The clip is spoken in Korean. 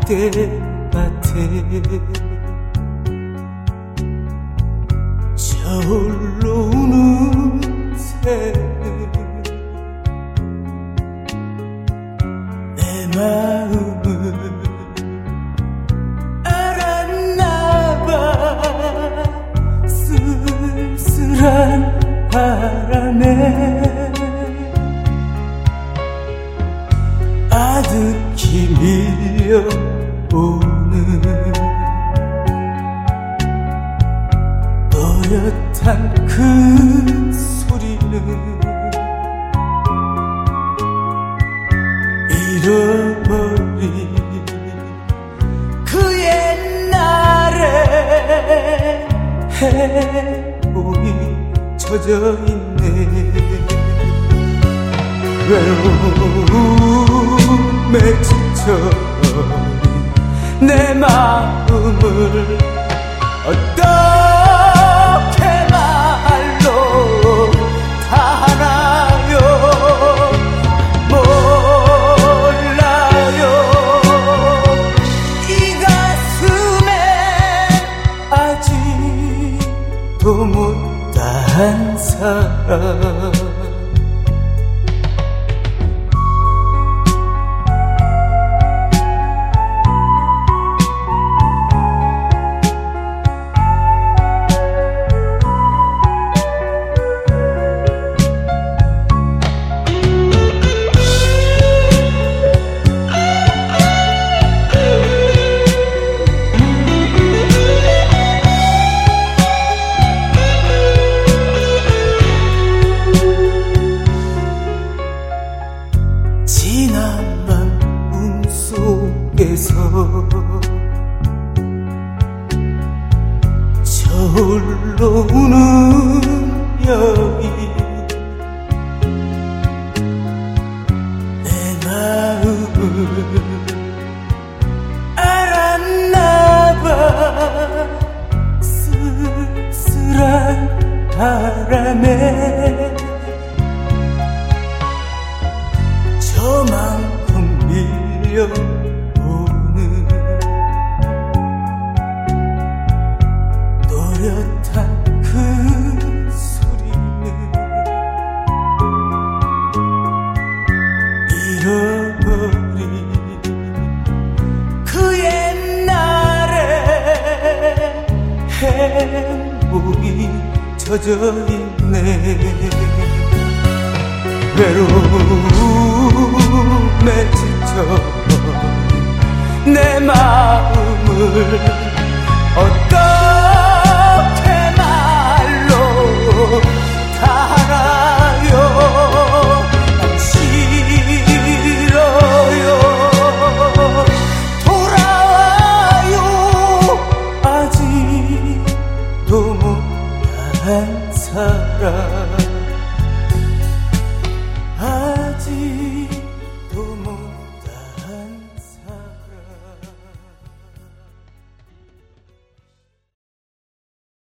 때밭에 저울로 우는 새는 내 마음을 알았나봐. 쓸쓸한 바람에 아득히 밀려오는 또렷한 그 소리는 잃어버린 그 옛날에 행복이 젖어있네. 외로움에 지쳐버린 내 마음을 어떻게 말로 다 하나요? 몰라요. 이 가슴에 아직도 못다한 사랑. 지난 밤 꿈속에서 저울로 우는 여인 내 마음을 알았나봐. 쓸쓸한 바람에 저만큼 밀려오는 또렷한 그 소리는 잃어버린 그 옛날에 행복이 젖어있네. 외로움에 지쳐버린 내 마음을 어떻게 말로 다 알아요? 난 싫어요. 돌아와요. 아직도 못한 사랑. 아직